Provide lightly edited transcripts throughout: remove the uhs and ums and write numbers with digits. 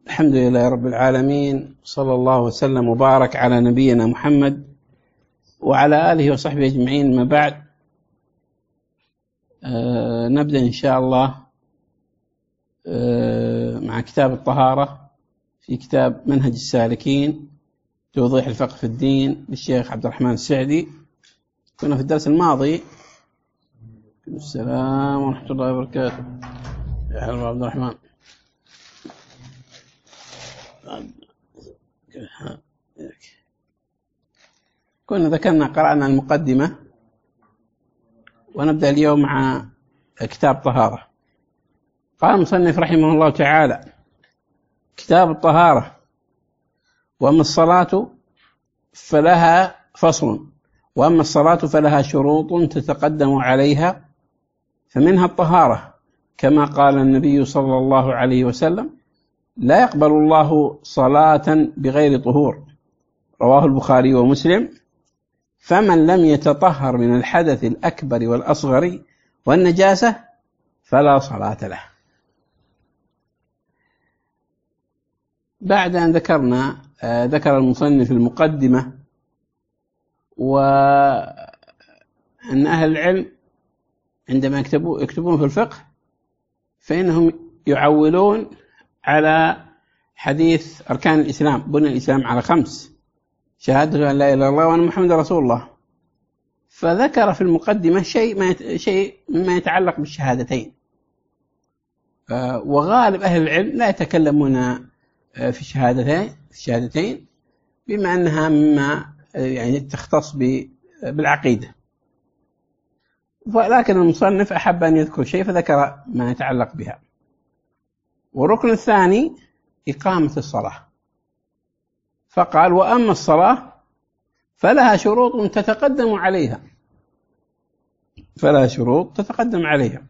الحمد لله رب العالمين، صلى الله وسلم وبارك على نبينا محمد وعلى آله وصحبه أجمعين. ما بعد، نبدأ إن شاء الله مع كتاب الطهارة في كتاب منهج السالكين توضيح الفقه في الدين للشيخ عبد الرحمن السعدي. كنا في الدرس الماضي. السلام ورحمة الله وبركاته. يا حلو عبد الرحمن. كنا ذكرنا قرأنا المقدمة، ونبدأ اليوم مع كتاب طهارة. قال المصنف رحمه الله تعالى: كتاب الطهارة. وأما الصلاة فلها فصل، وأما الصلاة فلها شروط تتقدم عليها، فمنها الطهارة، كما قال النبي صلى الله عليه وسلم: لا يقبل الله صلاة بغير طهور، رواه البخاري ومسلم. فمن لم يتطهر من الحدث الأكبر والأصغر والنجاسة فلا صلاة له. بعد أن ذكر المصنف المقدمة، وأن أهل العلم عندما يكتبون في الفقه فإنهم يعولون على حديث أركان الإسلام. بني الإسلام على 5: شهادة أن لا إله إلا الله وأن محمد رسول الله. فذكر في المقدمة شيء مما يتعلق بالشهادتين، وغالب أهل العلم لا يتكلمون في الشهادتين بما أنها مما يعني تختص بالعقيدة، ولكن المصنف أحب أن يذكر شيء فذكر ما يتعلق بها. والركن الثاني إقامة الصلاة، فقال: وأما الصلاة فلها شروط تتقدم عليها.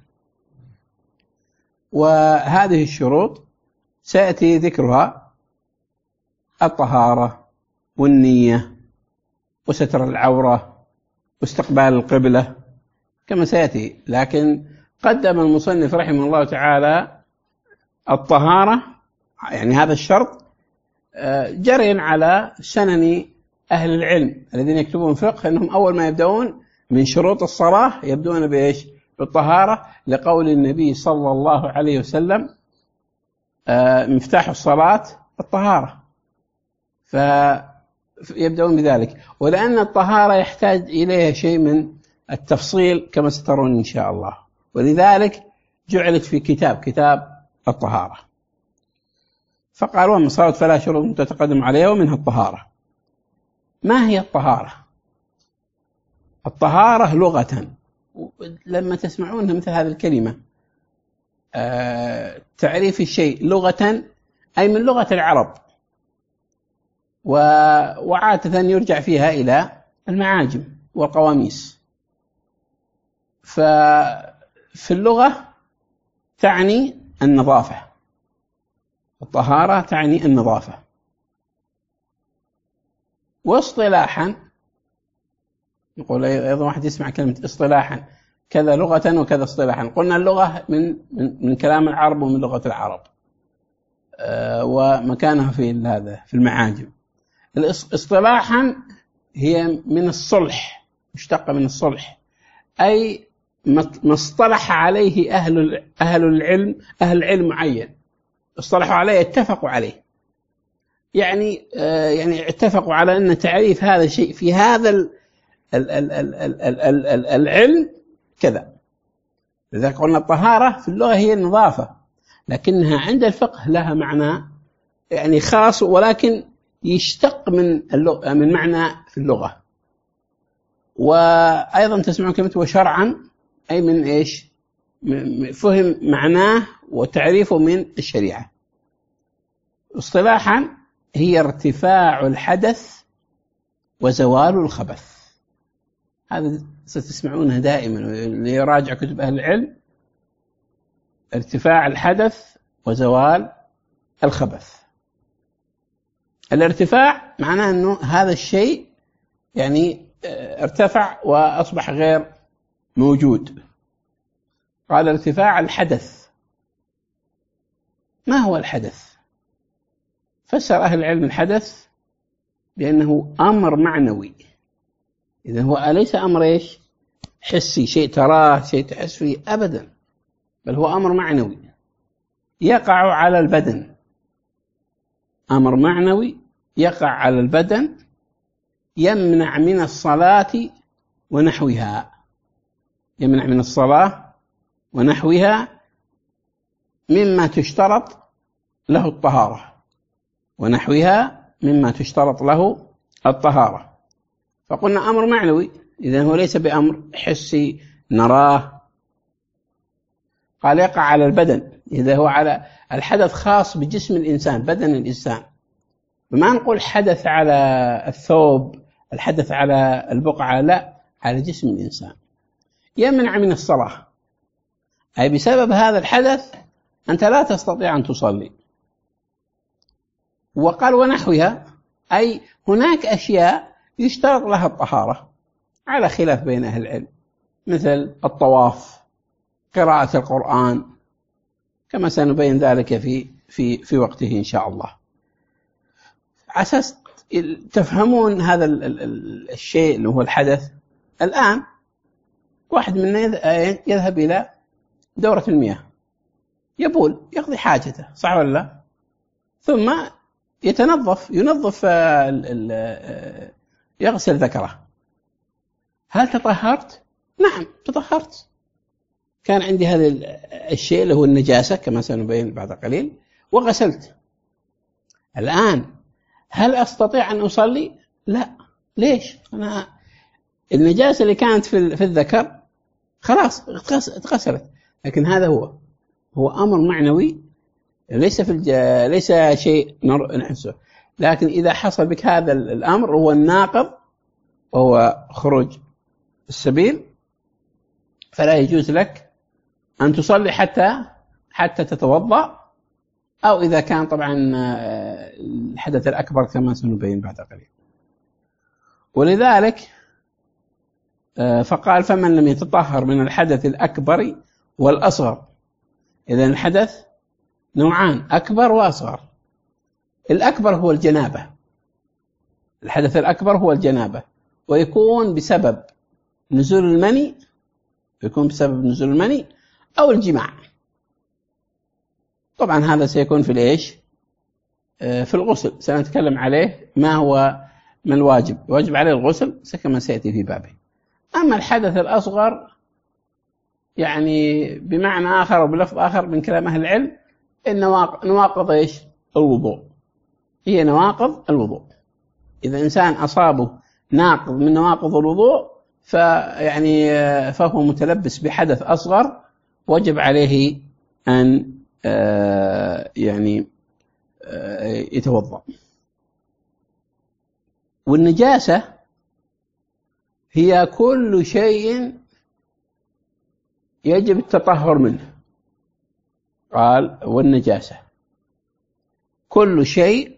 وهذه الشروط سيأتي ذكرها: الطهارة والنية وستر العورة واستقبال القبلة كما سيأتي. لكن قدم المصنف رحمه الله تعالى الطهارة، يعني هذا الشرط جريا على سنن أهل العلم الذين يكتبون فقه، أنهم أول ما يبدأون من شروط الصلاة يبدون بإيش؟ بالطهارة، لقول النبي صلى الله عليه وسلم: مفتاح الصلاة الطهارة، فيبدأون بذلك. ولأن الطهارة يحتاج إليها شيء من التفصيل كما سترون إن شاء الله، ولذلك جعلت في كتاب الطهارة. فقال: وأما الصلاة فلا شروط تتقدم عليها ومنها الطهارة. ما هي الطهارة؟ الطهارة لغة، لما تسمعون مثل هذه الكلمة، تعريف الشيء لغة أي من لغة العرب، وعادة يرجع فيها إلى المعاجم والقواميس. ففي اللغة تعني النظافة، الطهارة تعني النظافة. واصطلاحا، يقول أيضا واحد يسمع كلمة اصطلاحا، كذا لغة وكذا اصطلاحا. قلنا اللغة من كلام العرب ومن لغة العرب، ومكانها في المعاجم. اصطلاحا هي من الصلح، مشتقة من الصلح، أي ما اصطلح عليه أهل العلم معين، اصطلحوا عليه، اتفقوا عليه، يعني اتفقوا على أن تعريف هذا الشيء في هذا العلم كذا. لذلك قلنا الطهارة في اللغة هي النظافة، لكنها عند الفقه لها معنى يعني خاص، ولكن يشتق من معنى في اللغة. وأيضا تسمعون كلمة وشرعا، أي من إيش؟ فهم معناه وتعريفه من الشريعة. اصطلاحا هي ارتفاع الحدث وزوال الخبث. هذا ستسمعونها دائما اللي يراجع كتب أهل العلم: ارتفاع الحدث وزوال الخبث. الارتفاع معناه أنه هذا الشيء يعني ارتفع وأصبح غير موجود. قال ارتفاع الحدث. ما هو الحدث؟ فسر أهل العلم الحدث بأنه أمر معنوي. إذا هو ليس أمر إيش؟ حسي، شيء تراه، شيء تحس فيه، أبدا، بل هو أمر معنوي يقع على البدن. أمر معنوي يقع على البدن يمنع من الصلاة ونحوها، يمنع من الصلاة ونحوها مما تشترط له الطهارة، ونحوها مما تشترط له الطهارة. فقلنا أمر معنوي، إذن هو ليس بأمر حسي نراه. قال يقع على البدن، إذا هو على الحدث خاص بجسم الإنسان، بدن الإنسان. ما نقول حدث على الثوب، الحدث على البقعة، لا، على جسم الإنسان. يمنع من الصلاة، أي بسبب هذا الحدث أنت لا تستطيع أن تصلي. وقال ونحوها، أي هناك أشياء يشترط لها الطهارة على خلاف بين أهل العلم، مثل الطواف، قراءة القرآن، كما سنبين ذلك في وقته إن شاء الله. عساس تفهمون هذا الشيء اللي هو الحدث. الآن واحد منا يذهب إلى دورة المياه، يبول، يقضي حاجته، صح ولا لا؟ ثم ينظف يغسل ذكره. هل تطهرت؟ نعم تطهرت. كان عندي هذا الشيء اللي هو النجاسة كما سنبين بعد قليل، وغسلت. الآن هل أستطيع أن أصلي؟ لا. ليش؟ أنا النجاسة اللي كانت في الذكر خلاص اتغسلت. لكن هذا هو أمر معنوي، ليس شيء نحسه. لكن إذا حصل بك هذا الأمر هو الناقض، وهو خروج السبيل، فلا يجوز لك أن تصلي حتى تتوضأ، أو إذا كان طبعا الحدث الأكبر كما سنبين بعد قليل. ولذلك فقال فمن لم يتطهر من الحدث الأكبر والأصغر. إذن الحدث نوعان، أكبر وأصغر. الأكبر هو الجنابة، الحدث الأكبر هو الجنابة، ويكون بسبب نزول المني، أو الجماع. طبعا هذا سيكون في الإيش؟ في الغسل، سنتكلم عليه ما الواجب عليه الغسل كما سيأتي في بابه. أما الحدث الأصغر يعني بمعنى آخر وبلفظ آخر من كلام أهل العلم، إن نواقض إيش؟ الوضوء، هي نواقض الوضوء. إذا إنسان أصابه ناقض من نواقض الوضوء فهو متلبس بحدث أصغر، وجب عليه أن يتوضأ. والنجاسة هي كل شيء يجب التطهر منه. قال والنجاسة كل شيء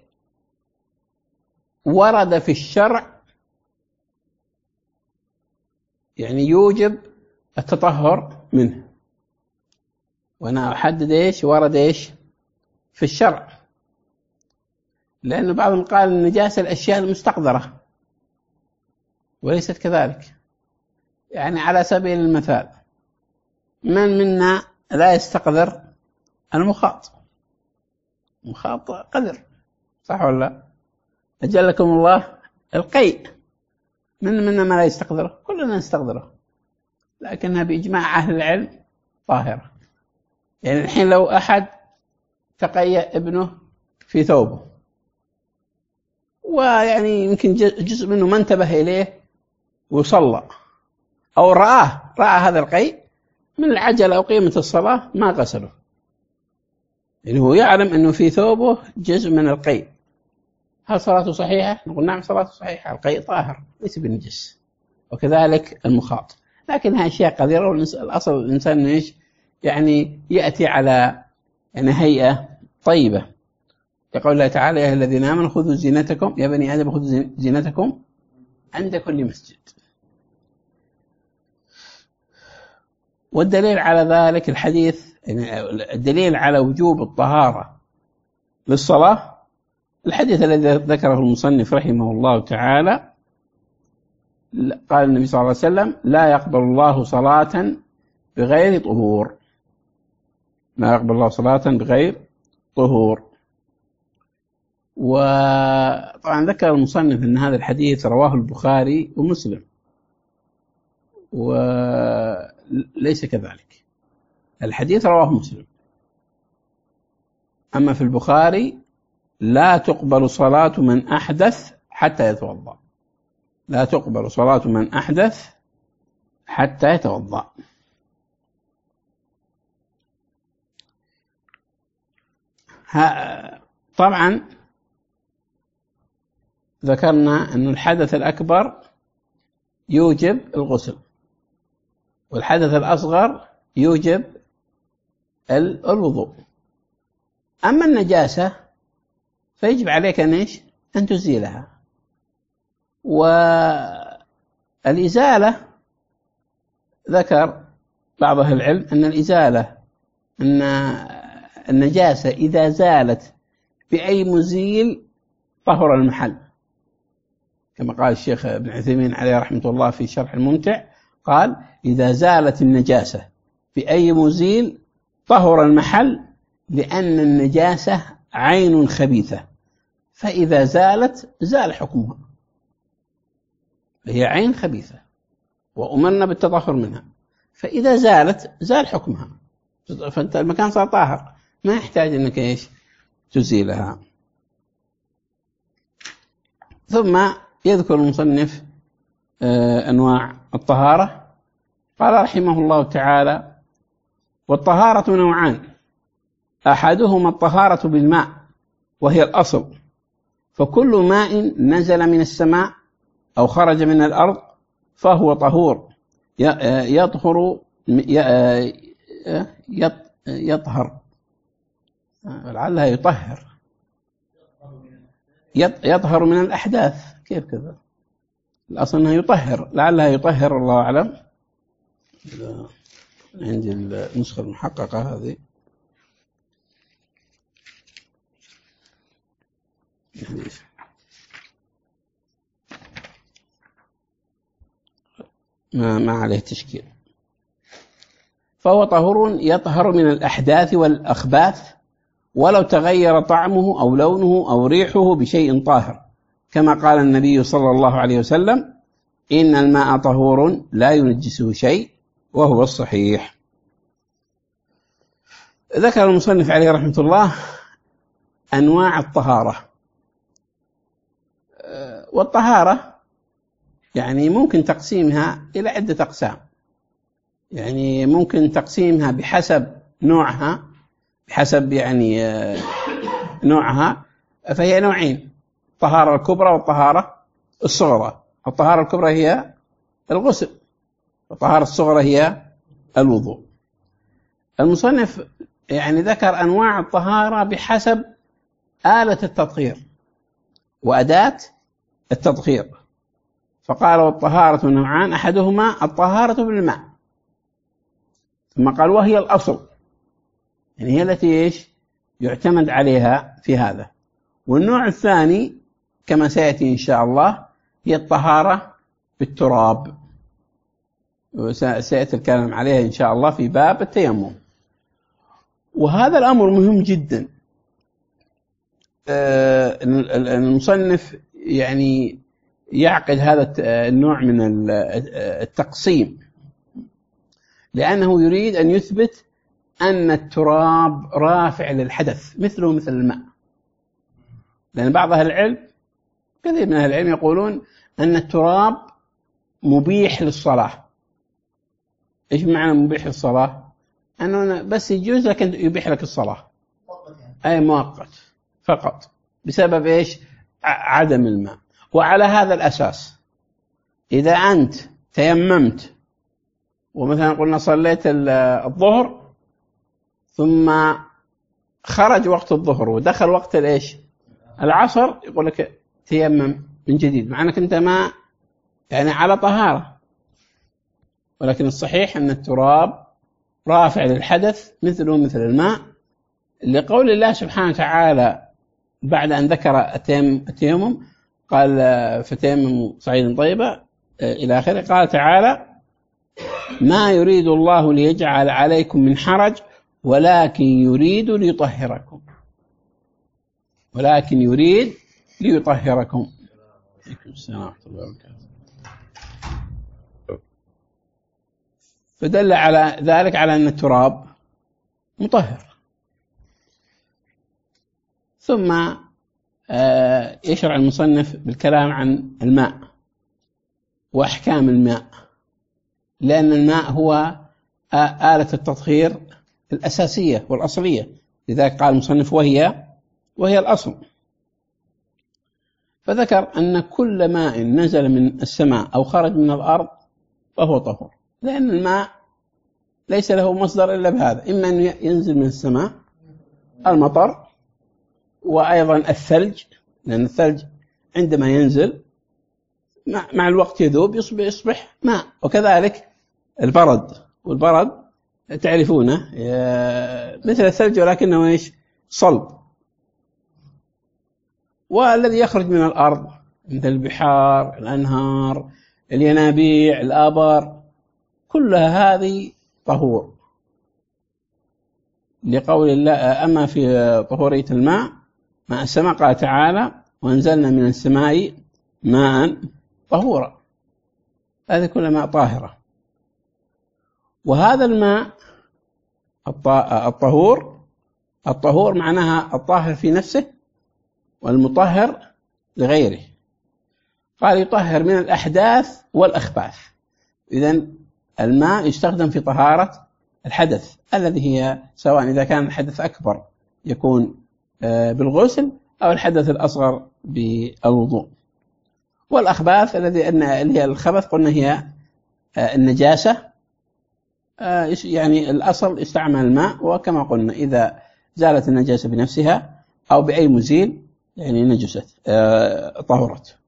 ورد في الشرع يوجب التطهر منه. وأنا أحدد إيش ورد إيش في الشرع، لأنه بعضهم قال النجاسة الأشياء المستقذرة، وليست كذلك. على سبيل المثال، من منا لا يستقذر المخاط؟ المخاط قذر، صح ولا لا؟ أجلكم الله القيء، من منا ما لا يستقذره؟ كلنا نستقذره، لكنها بإجماع أهل العلم طاهرة. الحين لو أحد تقيأ ابنه في ثوبه، يمكن جزء منه ما انتبه إليه وصلى، أو رأى هذا القيء من العجلة أو قيمة الصلاة، ما غسله، هو يعلم أنه في ثوبه جزء من القيء. هل صلاته صحيحة؟ نقول نعم صلاته صحيحة، القيء طاهر ليس بالنجس. وكذلك المخاط. لكنها أشياء قذرة، والأصل الإنسان إيش؟ يأتي على هيئة طيبة. يقول الله تعالى يا الذين آمنوا خذوا زينتكم، يا بني آدم خذوا زينتكم عند كل مسجد. والدليل على ذلك الحديث، الدليل على وجوب الطهارة للصلاة الحديث الذي ذكره المصنف رحمه الله تعالى قال النبي صلى الله عليه وسلم: لا يقبل الله صلاة بغير طهور. لا يقبل الله صلاة بغير طهور. وطبعا ذكر المصنف أن هذا الحديث رواه البخاري ومسلم، وليس كذلك. الحديث رواه مسلم، أما في البخاري: لا تقبل صلاة من أحدث حتى يتوضأ. لا تقبل صلاة من أحدث حتى يتوضأ. طبعا ذكرنا أن الحدث الأكبر يوجب الغسل، والحدث الأصغر يوجب الوضوء. أما النجاسة فيجب عليك أن تزيلها. والإزالة ذكر بعض أهل العلم أن الإزالة أن النجاسة إذا زالت بأي مزيل طهر المحل، كما قال الشيخ ابن عثيمين عليه رحمة الله في شرح الممتع، قال: إذا زالت النجاسة بأي مزيل طهر المحل، لأن النجاسة عين خبيثة، فإذا زالت زال حكمها، هي عين خبيثة وأمرنا بالتطهر منها، فإذا زالت زال حكمها، فأنت المكان صار طاهر، ما يحتاج أنك تزيلها. ثم يذكر المصنف أنواع الطهارة. قال رحمه الله تعالى: والطهارة نوعان: أحدهما الطهارة بالماء، وهي الأصل، فكل ماء نزل من السماء أو خرج من الأرض فهو طهور، يطهر لعلها يطهر من الأحداث. كيف كذا؟ الأصل أنها يطهر، لعلها يطهر، الله أعلم. عندي النسخة المحققة هذه ما عليه تشكيل. فهو طهور يطهر من الأحداث والأخباث ولو تغير طعمه أو لونه أو ريحه بشيء طاهر، كما قال النبي صلى الله عليه وسلم: إن الماء طهور لا ينجسه شيء، وهو الصحيح. ذكر المصنف عليه رحمة الله أنواع الطهارة. والطهارة يعني ممكن تقسيمها إلى عدة أقسام، يعني ممكن تقسيمها بحسب نوعها، بحسب نوعها، فهي نوعين: الطهارة الكبرى والطهارة الصغرى. الطهارة الكبرى هي الغسل، والطهارة الصغرى هي الوضوء. المصنف ذكر أنواع الطهارة بحسب آلة التطهير وأداة التطهير، فقال: والطهارة نوعان: أحدهما الطهارة بالماء، ثم قال: وهي الأصل، هي التي يعتمد عليها في هذا. والنوع الثاني كما سيأتي إن شاء الله هي الطهارة بالتراب، وسيأتي الكلام عليها إن شاء الله في باب التيمم. وهذا الأمر مهم جدا. المصنف يعقد هذا النوع من التقسيم، لأنه يريد أن يثبت أن التراب رافع للحدث مثله مثل الماء. لأن بعض أهل العلم، كثير من أهل العلم، يقولون أن التراب مبيح للصلاة. إيش معنى مبيح للصلاة؟ أنه بس يجوز لك أن يبيح لك الصلاة، أي مؤقت فقط، بسبب عدم الماء. وعلى هذا الأساس إذا أنت تيممت ومثلا قلنا صليت الظهر ثم خرج وقت الظهر ودخل وقت العصر، يقول لك تيمم من جديد، مع أنك أنت ما على طهارة. ولكن الصحيح أن التراب رافع للحدث مثله مثل الماء، لقول الله سبحانه وتعالى بعد أن ذكر التيمم قال فتيمموا صعيدا طيبا إلى آخره. قال تعالى ما يريد الله ليجعل عليكم من حرج ولكن يريد ليطهركم، ولكن يريد ليطهركم. عليكم السلام ورحمة الله وبركاته. فدل على ذلك على أن التراب مطهر. ثم يشرع المصنف بالكلام عن الماء وأحكام الماء، لأن الماء هو آلة التطهير الأساسية والأصلية، لذلك قال المصنف وهي الأصل. فذكر أن كل ماء نزل من السماء أو خرج من الأرض فهو طهور، لأن الماء ليس له مصدر إلا بهذا، إما أن ينزل من السماء المطر، وأيضا الثلج، لأن الثلج عندما ينزل مع الوقت يذوب يصبح ماء، وكذلك البرد، والبرد تعرفونه مثل الثلج ولكنه إيش؟ صلب. والذي يخرج من الأرض مثل البحار، الأنهار، الينابيع، الآبار، كلها هذه طهور، لقول الله أما في طهورية الماء ماء السماء قال تعالى وأنزلنا من السماء ماء طهورا، هذه كل ماء طاهرة. وهذا الماء الطهور معناها الطاهر في نفسه والمطهر لغيره. قال يطهر من الأحداث والأخباث. إذن الماء يستخدم في طهارة الحدث الذي هي سواء إذا كان الحدث أكبر يكون بالغسل أو الحدث الأصغر بالوضوء. والأخباث اللي هي الخبث قلنا هي النجاسة، يعني الأصل استعمل الماء، وكما قلنا إذا زالت النجاسة بنفسها أو بأي مزيل يعني نجست طهرت.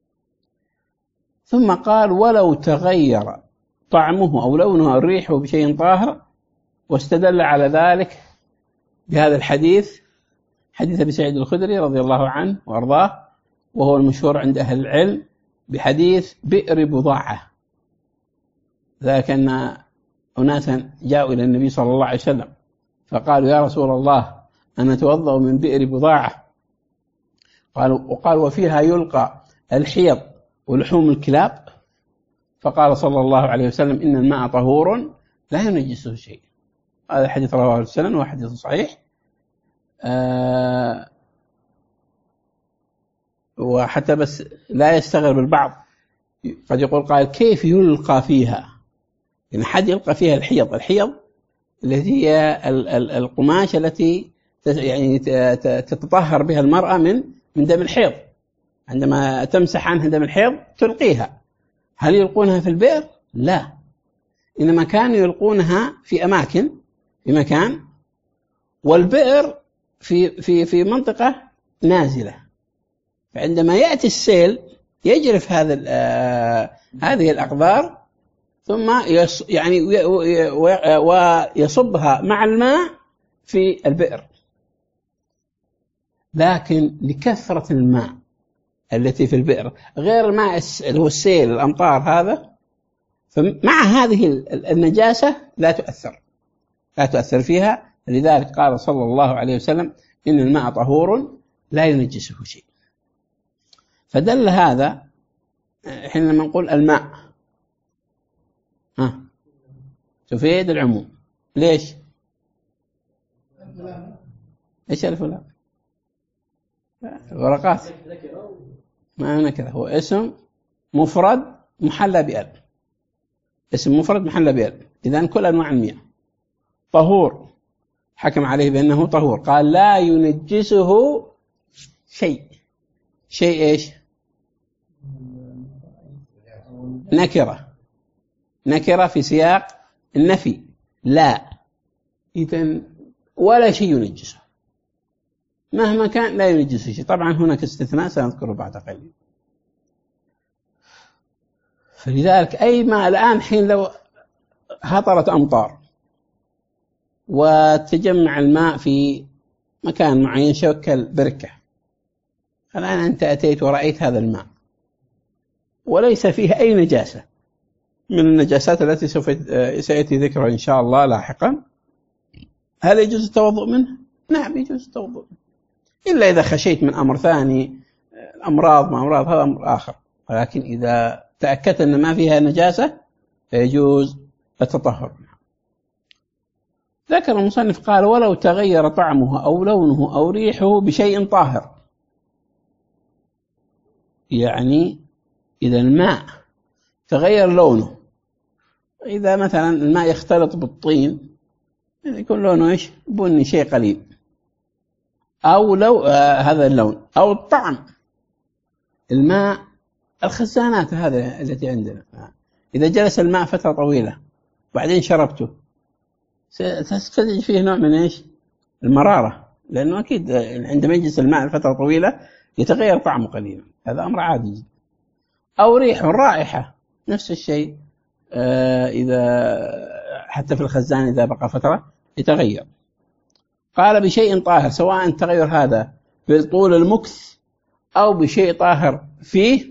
ثم قال ولو تغير طعمه أو لونه أو ريحه بشيء طاهر، واستدل على ذلك بهذا الحديث، حديث أبي سعيد الخدري رضي الله عنه وأرضاه، وهو المشهور عند أهل العلم بحديث بئر بضاعة. ذلك أن أناسا جاءوا إلى النبي صلى الله عليه وسلم فقالوا يا رسول الله أنا أتوضأ من بئر بضاعة، وقال وفيها يلقى الحيض ولحوم الكلاب، فقال صلى الله عليه وسلم إن الماء طهور لا ينجسه شيء. هذا الحديث رواه السنن وحديث صحيح. وحتى بس لا يستغرب البعض، قد يقول قائل كيف يلقى فيها؟ يعني حد يلقى فيها الحيض التي هي القماش التي يعني تتطهر بها المرأة من دم الحيض، عندما تمسح عنها دم الحيض تلقيها. هل يلقونها في البئر؟ لا، إنما كانوا يلقونها في أماكن، في مكان، والبئر في منطقة نازلة، فعندما يأتي السيل يجرف هذه الأقدار ثم يعني ويصبها مع الماء في البئر. لكن لكثرة الماء التي في البئر غير الماء اللي هو السيل الأمطار هذا، فمع هذه النجاسة لا تؤثر فيها. لذلك قال صلى الله عليه وسلم إن الماء طهور لا ينجسه شيء. فدل هذا حين لما نقول الماء تفيد العموم. ليش؟ ايش الفلان؟ ورقات ما نكره، هو اسم مفرد محلى بأل، اسم مفرد محلى بأل. إذن كل أنواع المياه طهور، حكم عليه بأنه طهور. قال لا ينجسه شيء إيش؟ نكرة في سياق النفي، لا، إذن ولا شيء ينجسه مهما كان، لا ينجسه شيء. طبعا هناك استثناء سنذكره بعد قليل. فلذلك أي ماء الآن حين لو هطرت أمطار وتجمع الماء في مكان معين شكل بركة، الآن أنت أتيت ورأيت هذا الماء وليس فيه أي نجاسة من النجاسات التي سوف سيأتي ذكرها إن شاء الله لاحقا، هل يجوز التوضؤ منه؟ نعم يجوز التوضؤ، إلا إذا خشيت من أمر ثاني، الأمراض ما أمراض هذا أمر آخر، ولكن إذا تأكدت أن ما فيها نجاسة فيجوز التطهر منها. ذكر المصنف قال: ولو تغير طعمه أو لونه أو ريحه بشيء طاهر. يعني إذا الماء تغير لونه، إذا مثلا الماء يختلط بالطين يكون لونه إيش؟ بني شيء قليل، أو لو هذا اللون، أو الطعم. الماء الخزانات هذه التي عندنا، إذا جلس الماء فترة طويلة بعدين شربته ستجد فيه نوع من إيش؟ المرارة، لأنه أكيد عندما يجلس الماء فترة طويلة يتغير طعمه قليلا، هذا أمر عادي. أو ريحه، الرائحة نفس الشيء، إذا حتى في الخزان إذا بقى فترة يتغير. قال بشيء طاهر، سواء تغير هذا بطول المكث أو بشيء طاهر فيه،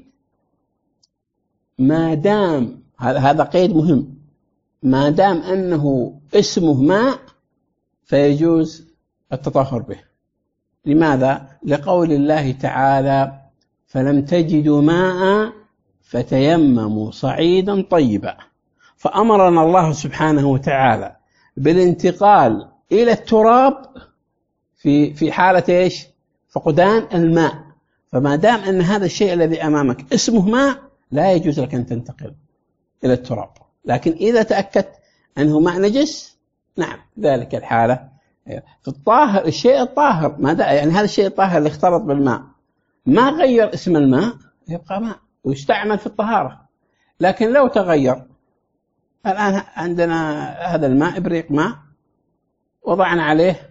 ما دام هذا قيد مهم، ما دام أنه اسمه ماء فيجوز التطهر به. لماذا؟ لقول الله تعالى: فلم تجدوا ماء فتيمموا صعيدا طيبا. فأمرنا الله سبحانه وتعالى بالانتقال إلى التراب في حالة إيش؟ فقدان الماء. فما دام أن هذا الشيء الذي أمامك اسمه ماء لا يجوز لك أن تنتقل إلى التراب. لكن إذا تأكدت أنه ماء نجس، نعم ذلك الحالة. في الطاهر، الشيء الطاهر يعني هذا الشيء الطاهر اللي اختلط بالماء ما غير اسم الماء يبقى ماء ويستعمل في الطهارة. لكن لو تغير، الآن عندنا هذا الماء إبريق ماء وضعنا عليه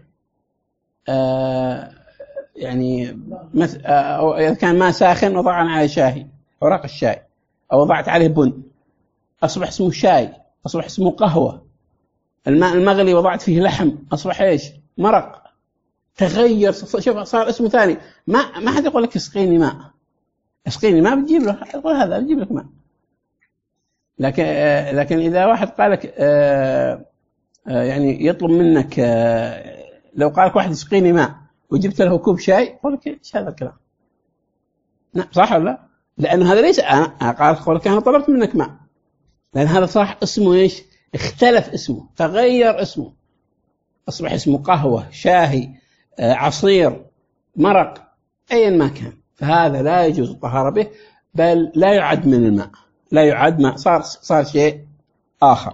يعني أو إذا كان ماء ساخن وضعنا عليه شاي، أوراق الشاي، أو وضعت عليه بن، أصبح اسمه شاي، أصبح اسمه قهوة. الماء المغلي وضعت فيه لحم، أصبح إيش؟ مرق. تغير، شوف صار اسمه ثاني. ما حد يقول لك اسقيني ماء، اسقيني ماء بتجيب له، يقول هذا بتجيب لك ماء. لكن إذا واحد قال لك يعني يطلب منك، لو قال لك واحد اسقيني ماء وجبت له كوب شاي، يقول لك ايش هذا الكلام؟ نعم صح ولا لا؟ لأنه هذا ليس قال لك أنا طلبت منك ماء، لأن هذا صح اسمه إيش؟ اختلف اسمه، تغير اسمه، أصبح اسمه قهوة، شاهي، عصير، مرق، أيا ما كان، فهذا لا يجوز الطهارة به، بل لا يعد من الماء، لا يعد ماء، صار شيء آخر.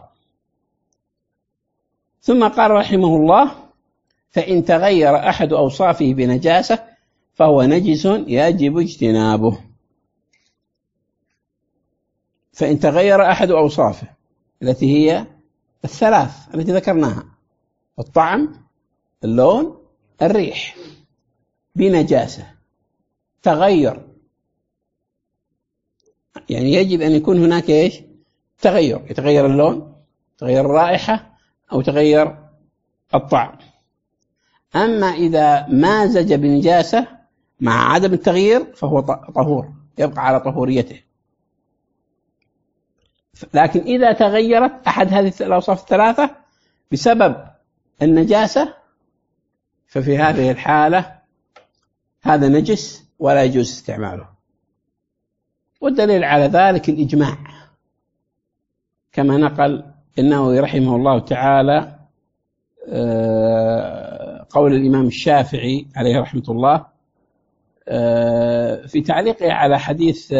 ثم قال رحمه الله: فإن تغير أحد أوصافه بنجاسة فهو نجس يجب اجتنابه. فإن تغير أحد أوصافه التي هي الثلاث التي ذكرناها: الطعم، اللون، الريح، بنجاسة، تغير، يعني يجب أن يكون هناك إيش؟ تغير، يتغير اللون، تغير الرائحة، أو تغير الطعم. أما إذا مازج بنجاسة مع عدم التغيير فهو طهور، يبقى على طهوريته. لكن إذا تغيرت أحد هذه الأوصاف الثلاثة بسبب النجاسة ففي هذه الحالة هذا نجس ولا يجوز استعماله. والدليل على ذلك الإجماع، كما نقل النووي رحمه الله تعالى قول الإمام الشافعي عليه رحمة الله في تعليقه على حديث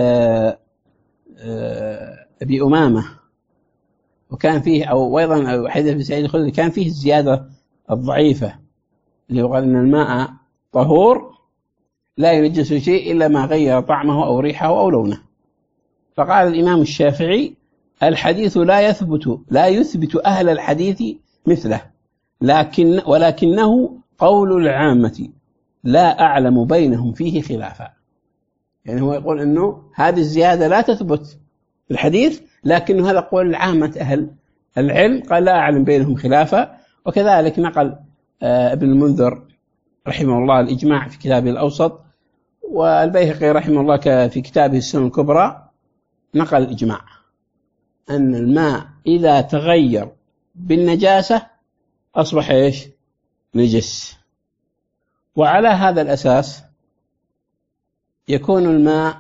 أبي أمامة، وكان فيه أو أيضا حديث ابن سعيد الخدري كان فيه الزيادة الضعيفة اللي هو أن الماء طهور لا ينجس شيء إلا ما غير طعمه أو ريحه أو لونه. فقال الإمام الشافعي: الحديث لا يثبت أهل الحديث مثله، ولكنه قول العامة لا أعلم بينهم فيه خلافا. يعني هو يقول أنه هذه الزيادة لا تثبت في الحديث، لكن هذا قول عامة أهل العلم، قال لا أعلم بينهم خلافا. وكذلك نقل ابن المنذر رحمه الله الإجماع في كتابه الأوسط، والبيهقي رحمه الله في كتابه السنن الكبرى نقل الإجماع أن الماء إذا تغير بالنجاسة أصبح إيش؟ نجس. وعلى هذا الأساس يكون الماء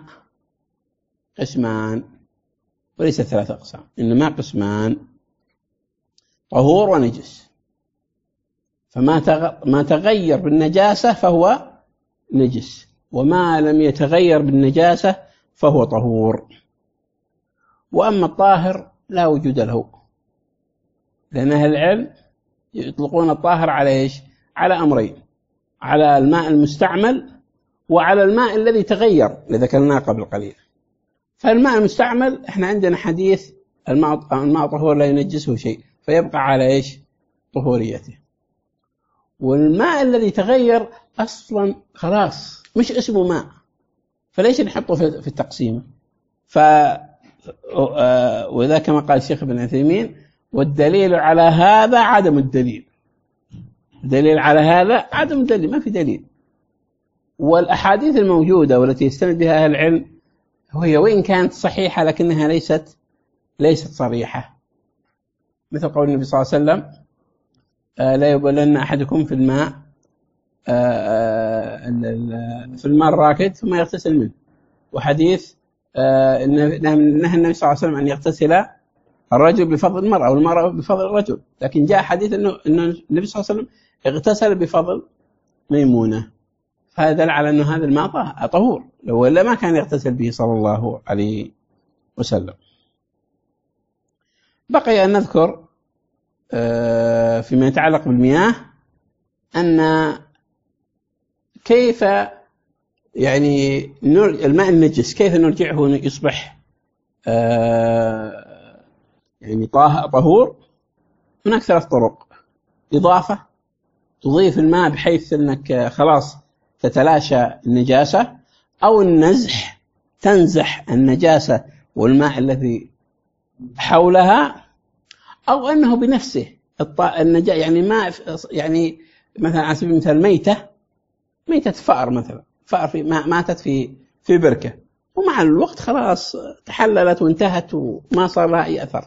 قسمان وليس 3 أقسام، إنما قسمان: طهور ونجس. فما تغير بالنجاسة فهو نجس، وما لم يتغير بالنجاسة فهو طهور. وأما الطاهر لا وجود له، لأن أهل العلم يطلقون الطاهر على إيش؟ على أمرين: على الماء المستعمل وعلى الماء الذي تغير اللي ذكرناه قبل قليل. فالماء المستعمل احنا عندنا حديث الماء طهور لا ينجسه شيء، فيبقى على إيش؟ طهوريته. والماء الذي تغير أصلا خلاص مش اسمه ماء، فليش نحطه في التقسيم؟ وذا كما قال الشيخ ابن عثيمين: والدليل على هذا عدم الدليل. الدليل على هذا عدم الدليل، ما في دليل. والأحاديث الموجودة والتي يستند بها أهل العلم هي وإن كانت صحيحة لكنها ليست صريحة، مثل قول النبي صلى الله عليه وسلم: لا يبولن أحدكم في الماء الراكد ثم يغتسل منه. وحديث نهى النبي صلى الله عليه وسلم أن يغتسل الرجل بفضل المرأة والمرأة بفضل الرجل، لكن جاء حديث أنه النبي صلى الله عليه وسلم اغتسل بفضل ميمونة، فهذا دل على أن هذا الماء طهور، ولا ما كان يغتسل به صلى الله عليه وسلم. بقي أن نذكر فيما يتعلق بالمياه أن كيف يعني الماء النجس كيف نرجعه يصبح يعني طهور. هناك 3 طرق: إضافة، تضيف الماء بحيث أنك خلاص تتلاشى النجاسة، أو النزح، تنزح النجاسة والماء الذي حولها، أو أنه بنفسه يعني ماء، يعني مثلا على سبيل المثال ميتة فأر، مثلا فأر ماتت في بركة، ومع الوقت خلاص تحللت وانتهت وما صار لها أي أثر.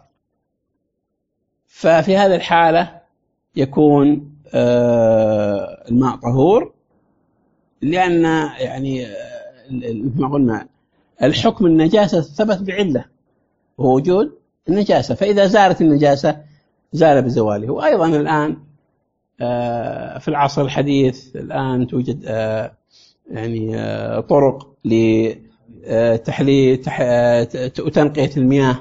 ففي هذه الحالة يكون الماء طهور، لأن يعني ما قلنا الحكم النجاسة ثبت بعلة وهو وجود النجاسة، فإذا زالت النجاسة زال بزواله. وأيضا الآن في العصر الحديث الآن توجد يعني طرق لتحليل وتنقية المياه،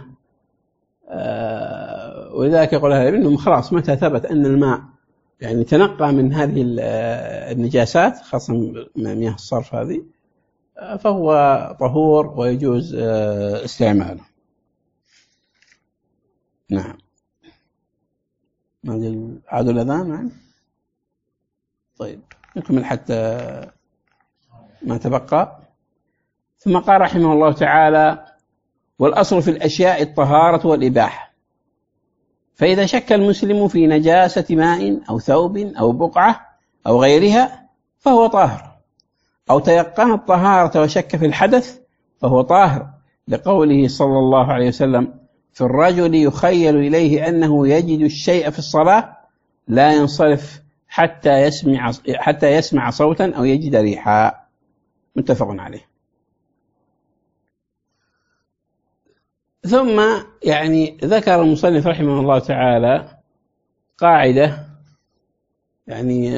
ولذلك يقول أهل العلم خلاص متى ثبت أن الماء يعني تنقى من هذه النجاسات، خاصة مياه الصرف هذه، فهو طهور ويجوز استعماله. نعم. عادوا الأذان. نعم. طيب نكمل حتى ما تبقى. ثم قال رحمه الله تعالى: والأصل في الأشياء الطهارة والإباحة، فإذا شك المسلم في نجاسة ماء أو ثوب أو بقعة أو غيرها فهو طاهر، أو تيقن الطهارة وشك في الحدث فهو طاهر، لقوله صلى الله عليه وسلم: في الرجل يخيل إليه أنه يجد الشيء في الصلاة لا ينصرف حتى يسمع صوتا أو يجد ريحا. متفق عليه. ثم يعني ذكر المصنف رحمه الله تعالى قاعدة يعني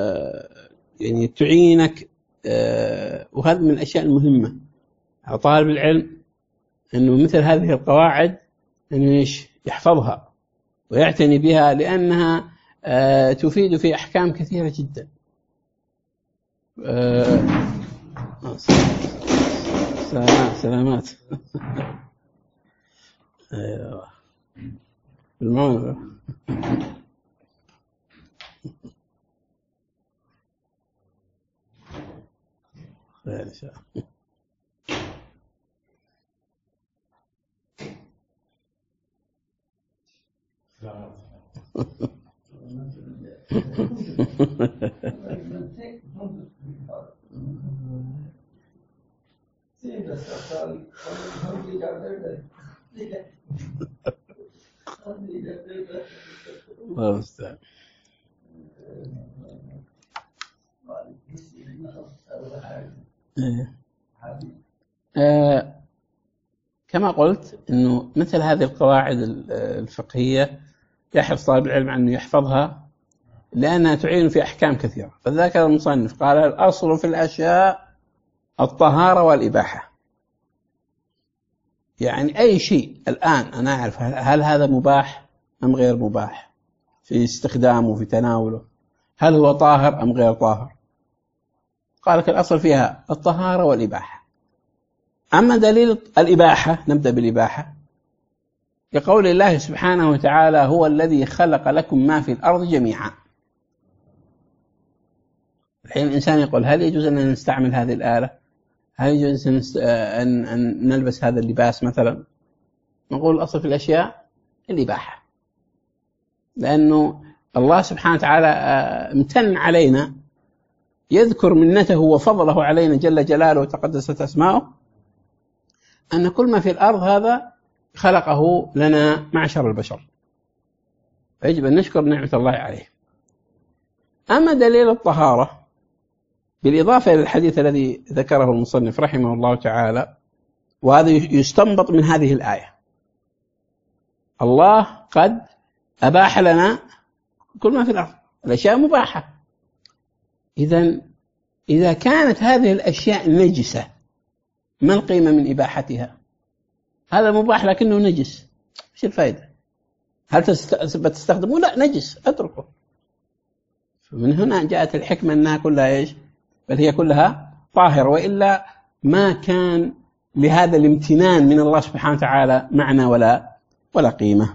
تعينك، وهذا من الأشياء المهمة على طالب العلم، أنه مثل هذه القواعد أنه يحفظها ويعتني بها، لأنها تفيد في أحكام كثيرة جدا. سلامات. أيوة بالمعنى. خير إن شاء الله. الله المستعان. كما قلت أنه مثل هذه القواعد الفقهية يحرص طالب العلم أنه يحفظها لأنها تعين في أحكام كثيرة. فذكر المصنف قال الأصل في الأشياء الطهارة والإباحة. يعني أي شيء الآن أنا أعرف هل هذا مباح أم غير مباح في استخدامه وفي تناوله، هل هو طاهر أم غير طاهر. قال لك الأصل فيها الطهارة والإباحة. أما دليل الإباحة، نبدأ بالإباحة، لقول الله سبحانه وتعالى هو الذي خلق لكم ما في الأرض جميعا. الحين الإنسان يقول هل يجوز أن نستعمل هذه الآلة؟ هل يجوز أن نلبس هذا اللباس مثلا؟ نقول الأصل في الأشياء الإباحة، لأنه الله سبحانه وتعالى امتن علينا، يذكر منته وفضله علينا جل جلاله وتقدست أسماؤه، أن كل ما في الأرض هذا خلقه لنا معشر البشر، فيجب أن نشكر نعمة الله عليه. أما دليل الطهارة بالإضافة إلى الحديث الذي ذكره المصنف رحمه الله تعالى، وهذا يستنبط من هذه الآية، الله قد أباح لنا كل ما في الأرض، الأشياء مباحة. إذا كانت هذه الأشياء نجسة ما القيمة من إباحتها؟ هذا مباح لكنه نجس، إيش الفائدة؟ هل بتستخدمه؟ لا، نجس، أتركه. فمن هنا جاءت الحكمة أنها كلها إيش؟ بل هي كلها طاهرة، وإلا ما كان لهذا الامتنان من الله سبحانه وتعالى معنى ولا قيمة.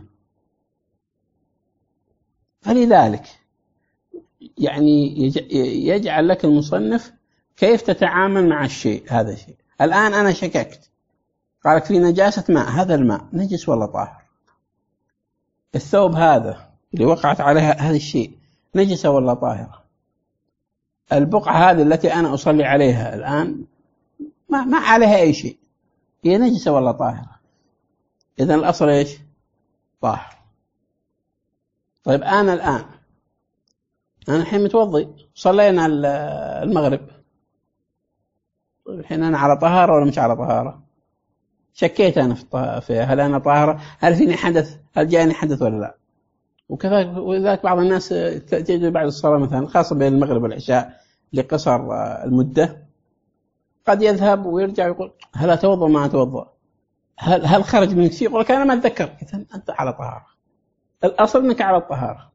فلذلك يعني يجعل لك المصنف كيف تتعامل مع الشيء. هذا الشيء الآن أنا شككت، قالك في نجاسة ماء، هذا الماء نجس ولا طاهر؟ الثوب هذا اللي وقعت عليها هذا الشيء نجسة ولا طاهرة؟ البقعة هذه التي أنا أصلي عليها الآن ما عليها أي شيء، هي نجسة ولا طاهرة؟ إذن الأصل إيش؟ طاهر. طيب أنا الحين متوضي، صلينا المغرب، طيب الحين أنا على طهارة ولا مش على طهارة؟ شكيت أنا في هل أنا طاهرة، هل فيني حدث، هل جاءني حدث ولا لا. وذلك بعض الناس تجد بعد الصلاة مثلا، خاصة بين المغرب والعشاء لقصر المدة، قد يذهب ويرجع ويقول هل أتوضأ ما أتوضأ، هل خرج منك شيء، يقول لك أنا ما أتذكر. إذن أنت على طهارة، الأصل أنك على الطهارة.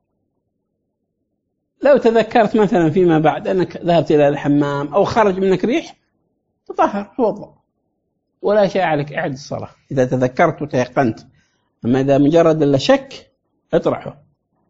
لو تذكرت مثلا فيما بعد أنك ذهبت إلى الحمام أو خرج منك ريح، تطهر توضأ ولا شيء عليك، اعد الصلاة إذا تذكرت وتيقنت. أما إذا مجرد إلا شك اطرحه.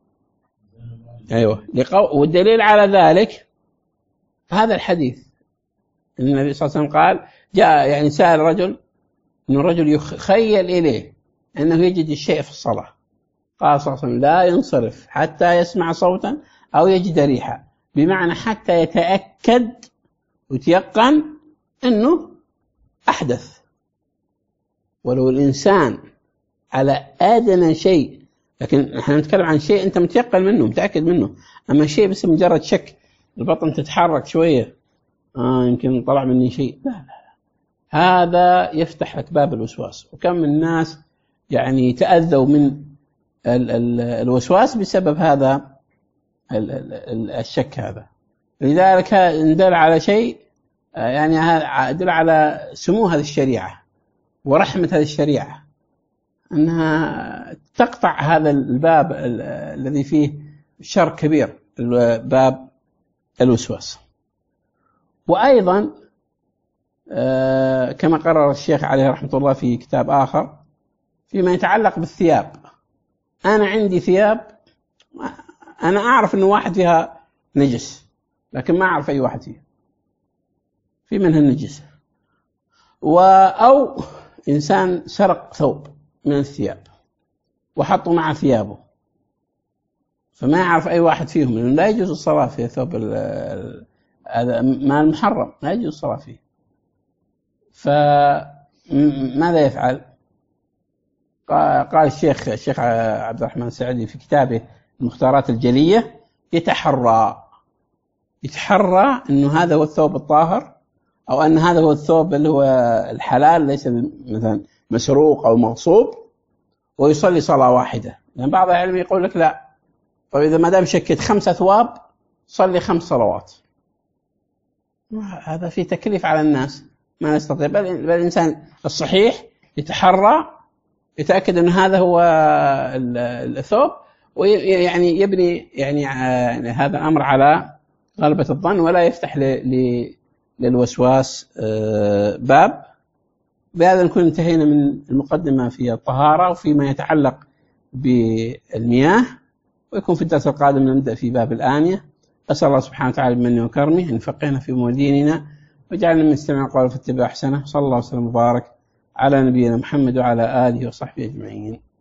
أيوة. والدليل على ذلك هذا الحديث، النبي صلى الله عليه وسلم قال جاء يعني سأل رجل، إنه الرجل يخيل إليه أنه يجد الشيء في الصلاة، قال صلى الله عليه وسلم لا ينصرف حتى يسمع صوتا أو يجد ريحا، بمعنى حتى يتأكد ويتيقن أنه أحدث. ولو الإنسان على أدنى شيء، لكن نحن نتكلم عن شيء أنت متيقن منه متأكد منه، أما شيء بس مجرد شك، البطن تتحرك شوية يمكن طلع مني شيء، لا، هذا يفتح لك باب الوسواس. وكم من الناس يعني تأذوا من الوسواس بسبب هذا الشك هذا. لذلك ندل على شيء يعني يدل على سمو هذه الشريعة ورحمة هذه الشريعة، أنها تقطع هذا الباب الذي فيه شر كبير، باب الوسواس. وأيضا كما قرر الشيخ عليه رحمة الله في كتاب آخر فيما يتعلق بالثياب، أنا عندي ثياب أنا أعرف أن واحد فيها نجس، لكن ما أعرف أي واحد فيه، في منها النجس. أو إنسان سرق ثوب من الثياب وحطه مع ثيابه، فما يعرف أي واحد فيهم، لأنه لا يجوز الصلاة في ثوب هذا مال محرم، لا يجوز الصلاة فيه. فماذا يفعل؟ قال الشيخ عبد الرحمن السعدي في كتابه المختارات الجلية يتحرى أنه هذا هو الثوب الطاهر، أو أن هذا هو الثوب اللي هو الحلال ليس مثلا مسروق أو مغصوب، ويصلي صلاة واحدة. لأن بعض العلم يقول لك لا، طيب إذا ما دام شكت 5 أثواب صلي 5 صلوات. هذا في تكليف على الناس ما نستطيع. بل الإنسان الصحيح يتحرى، يتأكد أن هذا هو الثوب، ويعني يبني يعني هذا الأمر على غلبة الظن، ولا يفتح للوسواس باب. بهذا نكون انتهينا من المقدمة في الطهارة وفيما يتعلق بالمياه، ويكون في الدرس القادم نبدأ في باب الآنية. أسأل الله سبحانه وتعالى بمنه وكرمه أن يفقهنا في أمور ديننا، وجعلنا من استماع القول فاتباع أحسنه. صلى الله وسلم وبارك على نبينا محمد وعلى آله وصحبه أجمعين.